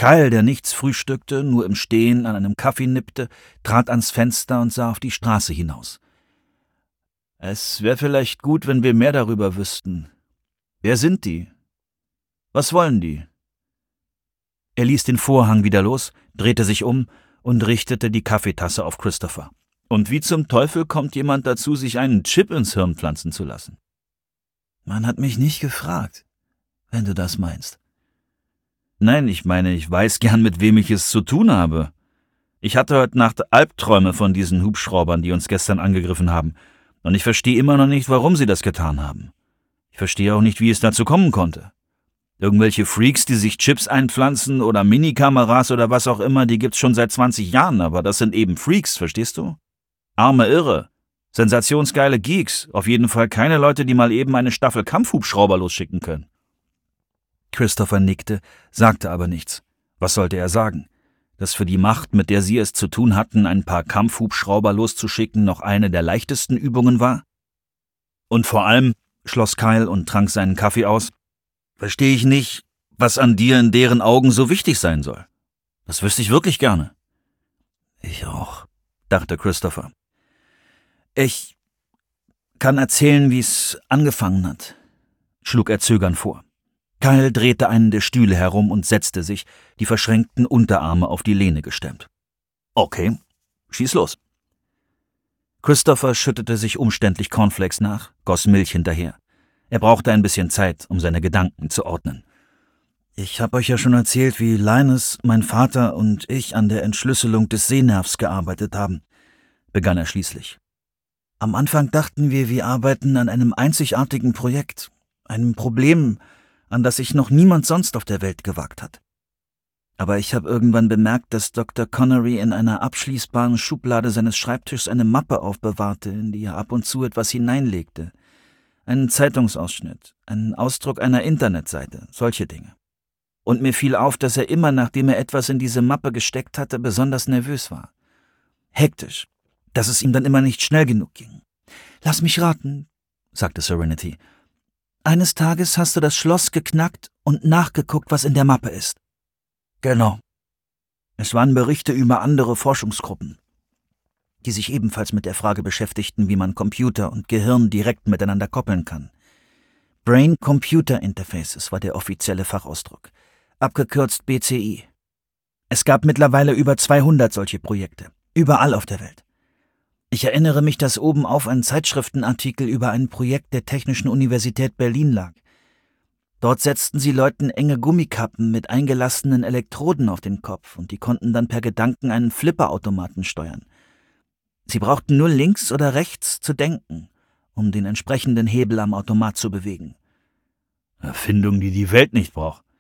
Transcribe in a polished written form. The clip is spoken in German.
Kyle, der nichts frühstückte, nur im Stehen an einem Kaffee nippte, trat ans Fenster und sah auf die Straße hinaus. »Es wäre vielleicht gut, wenn wir mehr darüber wüssten. Wer sind die? Was wollen die?« Er ließ den Vorhang wieder los, drehte sich um und richtete die Kaffeetasse auf Christopher. »Und wie zum Teufel kommt jemand dazu, sich einen Chip ins Hirn pflanzen zu lassen?« »Man hat mich nicht gefragt, wenn du das meinst.« »Nein, ich meine, ich weiß gern, mit wem ich es zu tun habe. Ich hatte heute Nacht Albträume von diesen Hubschraubern, die uns gestern angegriffen haben. Und ich verstehe immer noch nicht, warum sie das getan haben. Ich verstehe auch nicht, wie es dazu kommen konnte. Irgendwelche Freaks, die sich Chips einpflanzen oder Minikameras oder was auch immer, die gibt's schon seit 20 Jahren, aber das sind eben Freaks, verstehst du? Arme Irre. Sensationsgeile Geeks. Auf jeden Fall keine Leute, die mal eben eine Staffel Kampfhubschrauber losschicken können.« Christopher nickte, sagte aber nichts. Was sollte er sagen? Dass für die Macht, mit der sie es zu tun hatten, ein paar Kampfhubschrauber loszuschicken, noch eine der leichtesten Übungen war? Und vor allem, schloss Kyle und trank seinen Kaffee aus, verstehe ich nicht, was an dir in deren Augen so wichtig sein soll. Das wüsste ich wirklich gerne. Ich auch, dachte Christopher. Ich kann erzählen, wie es angefangen hat, schlug er zögernd vor. Kyle drehte einen der Stühle herum und setzte sich, die verschränkten Unterarme auf die Lehne gestemmt. »Okay, schieß los.« Christopher schüttete sich umständlich Cornflakes nach, goss Milch hinterher. Er brauchte ein bisschen Zeit, um seine Gedanken zu ordnen. »Ich habe euch ja schon erzählt, wie Linus, mein Vater und ich an der Entschlüsselung des Sehnervs gearbeitet haben«, begann er schließlich. »Am Anfang dachten wir arbeiten an einem einzigartigen Projekt, einem Problem, an das sich noch niemand sonst auf der Welt gewagt hat. Aber ich habe irgendwann bemerkt, dass Dr. Connery in einer abschließbaren Schublade seines Schreibtischs eine Mappe aufbewahrte, in die er ab und zu etwas hineinlegte. Einen Zeitungsausschnitt, einen Ausdruck einer Internetseite, solche Dinge. Und mir fiel auf, dass er immer, nachdem er etwas in diese Mappe gesteckt hatte, besonders nervös war. Hektisch, dass es ihm dann immer nicht schnell genug ging. »Lass mich raten«, sagte Serenity. »Eines Tages hast du das Schloss geknackt und nachgeguckt, was in der Mappe ist.« »Genau. Es waren Berichte über andere Forschungsgruppen, die sich ebenfalls mit der Frage beschäftigten, wie man Computer und Gehirn direkt miteinander koppeln kann. Brain-Computer-Interfaces war der offizielle Fachausdruck, abgekürzt BCI. Es gab mittlerweile über 200 solche Projekte, überall auf der Welt. Ich erinnere mich, dass oben auf ein Zeitschriftenartikel über ein Projekt der Technischen Universität Berlin lag. Dort setzten sie Leuten enge Gummikappen mit eingelassenen Elektroden auf den Kopf und die konnten dann per Gedanken einen Flipperautomaten steuern. Sie brauchten nur links oder rechts zu denken, um den entsprechenden Hebel am Automat zu bewegen.« Erfindung, die die Welt nicht braucht.